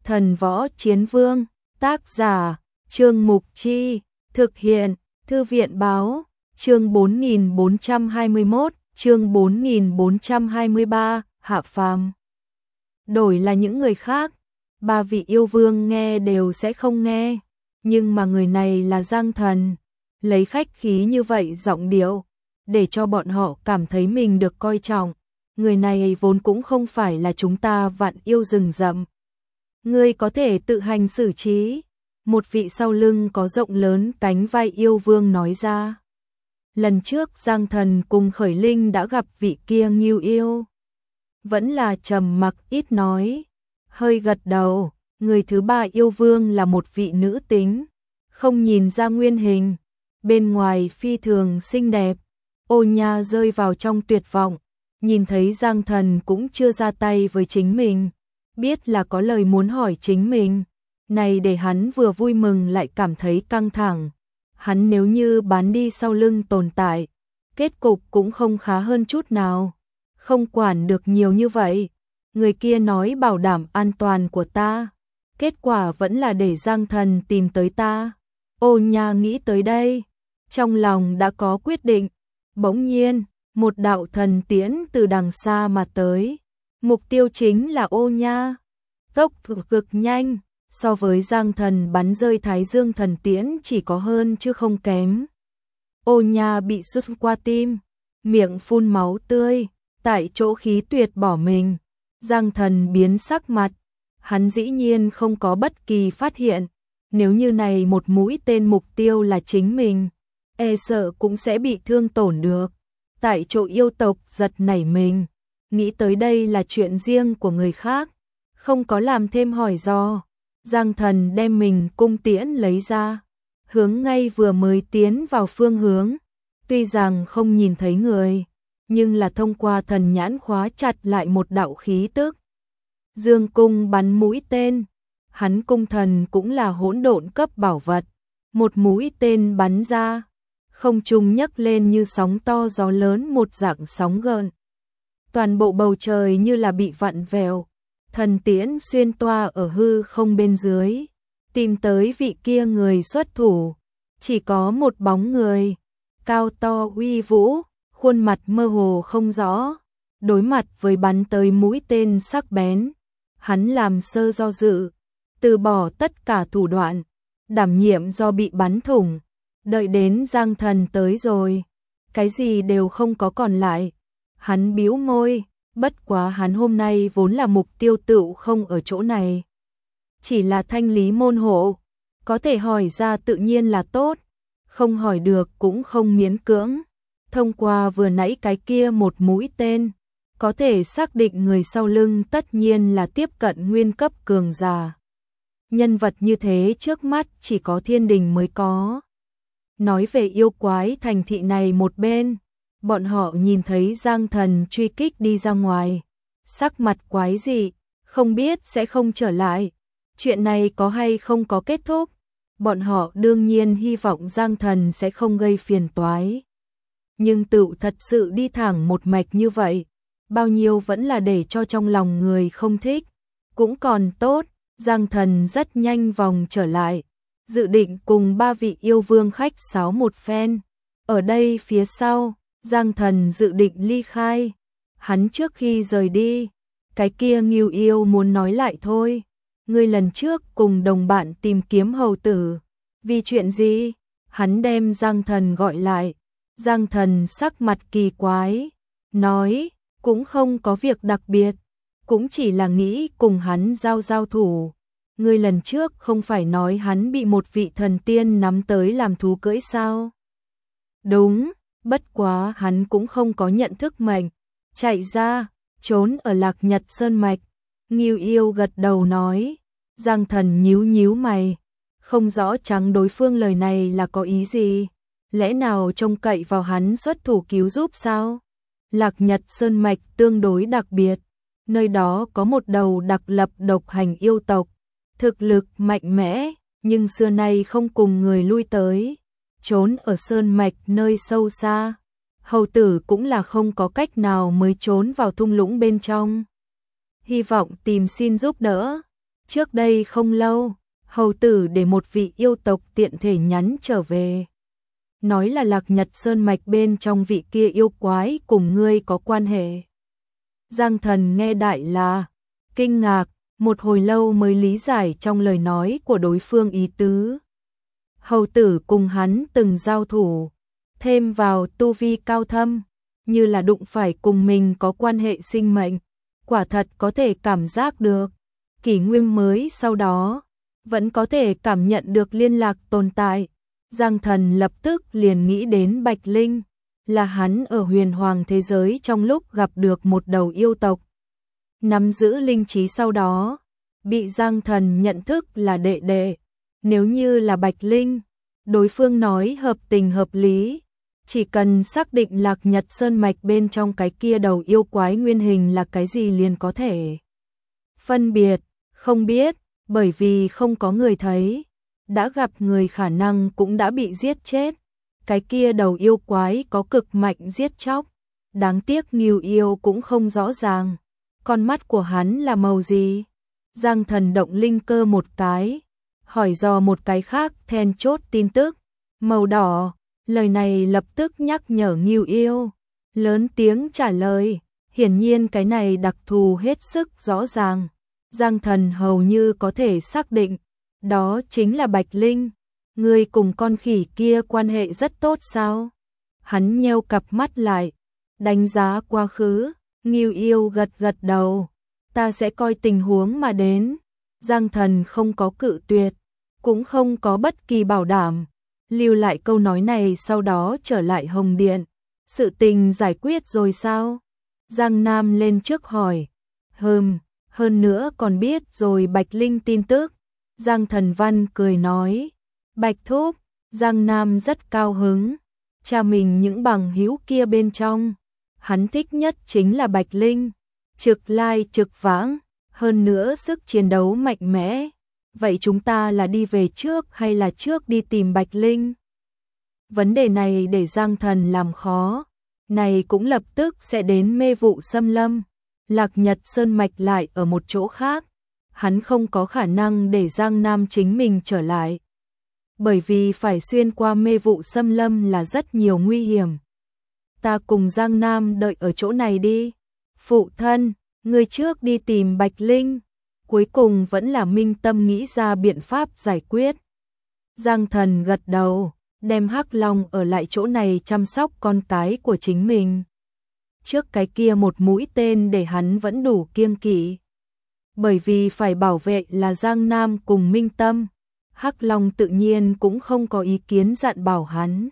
Thần Võ Chiến Vương, tác giả, Trương Mục Chi, thực hiện, Thư viện Báo, chương 4421, chương 4423, hạ phàm. Đổi là những người khác, ba vị yêu vương nghe đều sẽ không nghe, nhưng mà người này là Giang Thần, lấy khách khí như vậy giọng điệu, để cho bọn họ cảm thấy mình được coi trọng. Người này vốn cũng không phải là chúng ta vạn yêu rừng rậm. Ngươi có thể tự hành xử trí. Một vị sau lưng có rộng lớn cánh vai yêu vương nói ra. Lần trước Giang Thần cùng Khởi Linh đã gặp vị kia Ngưu yêu. Vẫn là trầm mặc ít nói, hơi gật đầu. Người thứ ba yêu vương là một vị nữ tính, không nhìn ra nguyên hình, bên ngoài phi thường xinh đẹp. Ô Nha rơi vào trong tuyệt vọng, nhìn thấy Giang Thần cũng chưa ra tay với chính mình, biết là có lời muốn hỏi chính mình. Này để hắn vừa vui mừng lại cảm thấy căng thẳng. Hắn nếu như bán đi sau lưng tồn tại, kết cục cũng không khá hơn chút nào. Không quản được nhiều như vậy, người kia nói bảo đảm an toàn của ta, kết quả vẫn là để Giang Thần tìm tới ta. Ô Nha nghĩ tới đây, trong lòng đã có quyết định. Bỗng nhiên, một đạo thần tiễn từ đằng xa mà tới. Mục tiêu chính là Ô Nha. Tốc độ cực nhanh, so với Giang Thần bắn rơi Thái Dương thần tiễn chỉ có hơn chứ không kém. Ô Nha bị sút qua tim, miệng phun máu tươi, tại chỗ khí tuyệt bỏ mình. Giang Thần biến sắc mặt, hắn dĩ nhiên không có bất kỳ phát hiện. Nếu như này một mũi tên mục tiêu là chính mình, e sợ cũng sẽ bị thương tổn được. Tại chỗ yêu tộc giật nảy mình, nghĩ tới đây là chuyện riêng của người khác, không có làm thêm hỏi do. Giang Thần đem mình cung tiễn lấy ra, hướng ngay vừa mới tiến vào phương hướng. Tuy rằng không nhìn thấy người, nhưng là thông qua thần nhãn khóa chặt lại một đạo khí tức. Dương cung bắn mũi tên, hắn cung thần cũng là hỗn độn cấp bảo vật. Một mũi tên bắn ra, không trung nhấc lên như sóng to gió lớn một dạng sóng gợn. Toàn bộ bầu trời như là bị vặn vẹo. Thần tiễn xuyên toa ở hư không bên dưới, tìm tới vị kia người xuất thủ. Chỉ có một bóng người, cao to uy vũ, khuôn mặt mơ hồ không rõ. Đối mặt với bắn tới mũi tên sắc bén, hắn làm sơ do dự, từ bỏ tất cả thủ đoạn, đảm nhiệm do bị bắn thủng. Đợi đến Giang Thần tới rồi, cái gì đều không có còn lại. Hắn bĩu môi, bất quá hắn hôm nay vốn là mục tiêu tựu không ở chỗ này. Chỉ là thanh lý môn hộ, có thể hỏi ra tự nhiên là tốt, không hỏi được cũng không miễn cưỡng. Thông qua vừa nãy cái kia một mũi tên, có thể xác định người sau lưng tất nhiên là tiếp cận nguyên cấp cường giả. Nhân vật như thế trước mắt chỉ có thiên đình mới có. Nói về yêu quái thành thị này một bên, bọn họ nhìn thấy Giang Thần truy kích đi ra ngoài, sắc mặt quái dị, không biết sẽ không trở lại. Chuyện này có hay không có kết thúc, bọn họ đương nhiên hy vọng Giang Thần sẽ không gây phiền toái. Nhưng tựu thật sự đi thẳng một mạch như vậy, bao nhiêu vẫn là để cho trong lòng người không thích. Cũng còn tốt, Giang Thần rất nhanh vòng trở lại, dự định cùng ba vị yêu vương khách sáo một phen. Ở đây phía sau, Giang Thần dự định ly khai. Hắn trước khi rời đi, cái kia Ngưu yêu muốn nói lại thôi. Ngươi lần trước cùng đồng bạn tìm kiếm hầu tử, vì chuyện gì? Hắn đem Giang Thần gọi lại. Giang Thần sắc mặt kỳ quái, nói, cũng không có việc đặc biệt, cũng chỉ là nghĩ cùng hắn giao thủ. Ngươi lần trước không phải nói hắn bị một vị thần tiên nắm tới làm thú cưỡi sao? Đúng, bất quá hắn cũng không có nhận thức mệnh, chạy ra, trốn ở Lạc Nhật Sơn Mạch. Ngưu yêu gật đầu nói. Giang Thần nhíu nhíu mày, không rõ trắng đối phương lời này là có ý gì. Lẽ nào trông cậy vào hắn xuất thủ cứu giúp sao? Lạc Nhật Sơn Mạch tương đối đặc biệt, nơi đó có một đầu đặc lập độc hành yêu tộc, thực lực mạnh mẽ, nhưng xưa nay không cùng người lui tới, trốn ở sơn mạch nơi sâu xa. Hầu tử cũng là không có cách nào mới trốn vào thung lũng bên trong. Hy vọng tìm xin giúp đỡ, Trước đây không lâu, hầu tử để một vị yêu tộc tiện thể nhắn trở về. Nói là Lạc Nhật Sơn mạch bên trong vị kia yêu quái cùng ngươi có quan hệ. Giang Thần nghe đại là kinh ngạc, một hồi lâu mới lý giải trong lời nói của đối phương ý tứ. Hầu tử cùng hắn từng giao thủ, thêm vào tu vi cao thâm, như là đụng phải cùng mình có quan hệ sinh mệnh, quả thật có thể cảm giác được. Kỷ Nguyên mới sau đó, vẫn có thể cảm nhận được liên lạc tồn tại. Giang Thần lập tức liền nghĩ đến Bạch Linh, là hắn ở huyền hoàng thế giới trong lúc gặp được một đầu yêu tộc. Nắm giữ linh trí sau đó, bị Giang Thần nhận thức là đệ đệ. Nếu như là Bạch Linh, đối phương nói hợp tình hợp lý, chỉ cần xác định Lạc Nhật Sơn mạch bên trong cái kia đầu yêu quái nguyên hình là cái gì liền có thể phân biệt. Không biết, bởi vì không có người thấy, đã gặp người khả năng cũng đã bị giết chết. Cái kia đầu yêu quái có cực mạnh giết chóc, đáng tiếc Ngưu Yêu cũng không rõ ràng, con mắt của hắn là màu gì. Giang Thần động linh cơ một cái, hỏi dò một cái khác then chốt tin tức, màu đỏ. Lời này lập tức nhắc nhở Ngưu Yêu, lớn tiếng trả lời, hiển nhiên cái này đặc thù hết sức rõ ràng. Giang Thần hầu như có thể xác định, đó chính là Bạch Linh. Ngươi cùng con khỉ kia quan hệ rất tốt sao? Hắn nheo cặp mắt lại, đánh giá quá khứ. Ngưu Yêu gật gật đầu, ta sẽ coi tình huống mà đến. Giang Thần không có cự tuyệt, cũng không có bất kỳ bảo đảm, lưu lại câu nói này sau đó trở lại Hồng Điện. Sự tình giải quyết rồi sao? Giang Nam lên trước hỏi. Hơn nữa còn biết rồi Bạch Linh tin tức. Giang Thần Văn cười nói, Bạch Thúc. Giang Nam rất cao hứng, cha mình những bằng hữu kia bên trong, hắn thích nhất chính là Bạch Linh, trực lai trực vãng, hơn nữa sức chiến đấu mạnh mẽ. Vậy chúng ta là đi về trước hay là trước đi tìm Bạch Linh? Vấn đề này để Giang Thần làm khó, này cũng lập tức sẽ đến Mê Vụ Xâm Lâm. Lạc Nhật Sơn mạch lại ở một chỗ khác, hắn không có khả năng để Giang Nam chính mình trở lại. Bởi vì phải xuyên qua Mê Vụ Xâm Lâm là rất nhiều nguy hiểm. Ta cùng Giang Nam đợi ở chỗ này đi. Phụ thân, ngươi trước đi tìm Bạch Linh. Cuối cùng vẫn là Minh Tâm nghĩ ra biện pháp giải quyết. Giang Thần gật đầu, đem Hắc Long ở lại chỗ này chăm sóc con cái của chính mình. Trước cái kia một mũi tên để hắn vẫn đủ kiêng kỵ. Bởi vì phải bảo vệ là Giang Nam cùng Minh Tâm, Hắc Long tự nhiên cũng không có ý kiến dặn bảo hắn.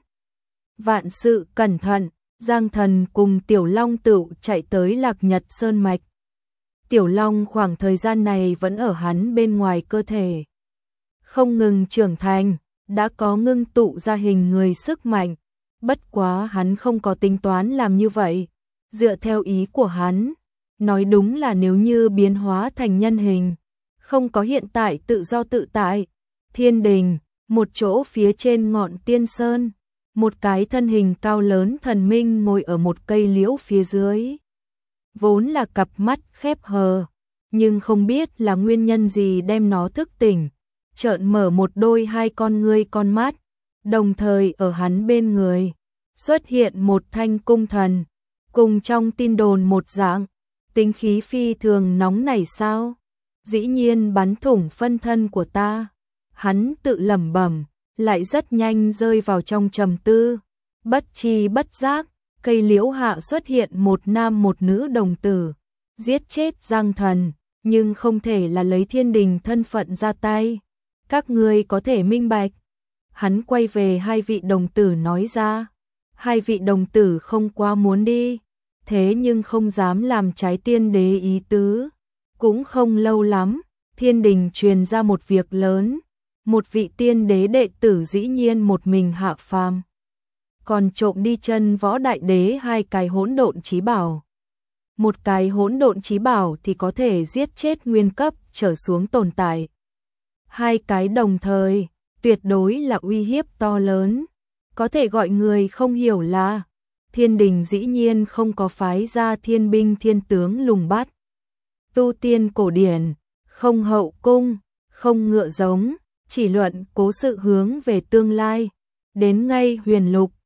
Vạn sự cẩn thận, Giang Thần cùng Tiểu Long Tựu chạy tới Lạc Nhật Sơn mạch. Tiểu Long khoảng thời gian này vẫn ở hắn bên ngoài cơ thể, không ngừng trưởng thành, đã có ngưng tụ ra hình người sức mạnh. Bất quá hắn không có tính toán làm như vậy. Dựa theo ý của hắn, nói đúng là nếu như biến hóa thành nhân hình, không có hiện tại tự do tự tại. Thiên đình, một chỗ phía trên ngọn Tiên Sơn, một cái thân hình cao lớn thần minh ngồi ở một cây liễu phía dưới. Vốn là cặp mắt khép hờ, nhưng không biết là nguyên nhân gì đem nó thức tỉnh, trợn mở một đôi hai con ngươi con mắt, đồng thời ở hắn bên người xuất hiện một thanh cung thần, cùng trong tin đồn một dạng, tính khí phi thường nóng nảy sao? Dĩ nhiên bắn thủng phân thân của ta. Hắn tự lẩm bẩm, lại rất nhanh rơi vào trong trầm tư. Bất tri bất giác, cây liễu hạ xuất hiện một nam một nữ đồng tử, giết chết Giang Thần, nhưng không thể là lấy thiên đình thân phận ra tay. Các ngươi có thể minh bạch. Hắn quay về hai vị đồng tử nói ra. Hai vị đồng tử không quá muốn đi, thế nhưng không dám làm trái tiên đế ý tứ. Cũng không lâu lắm, thiên đình truyền ra một việc lớn. Một vị tiên đế đệ tử dĩ nhiên một mình hạ phàm, còn trộm đi chân võ đại đế hai cái hỗn độn chí bảo. Một cái hỗn độn chí bảo thì có thể giết chết nguyên cấp trở xuống tồn tại. Hai cái đồng thời, tuyệt đối là uy hiếp to lớn. Có thể gọi người không hiểu là thiên đình dĩ nhiên không có phái ra thiên binh thiên tướng lùng bắt. Tu tiên cổ điển không hậu cung, không ngựa giống, chỉ luận cố sự hướng về tương lai. Đến ngay huyền lục,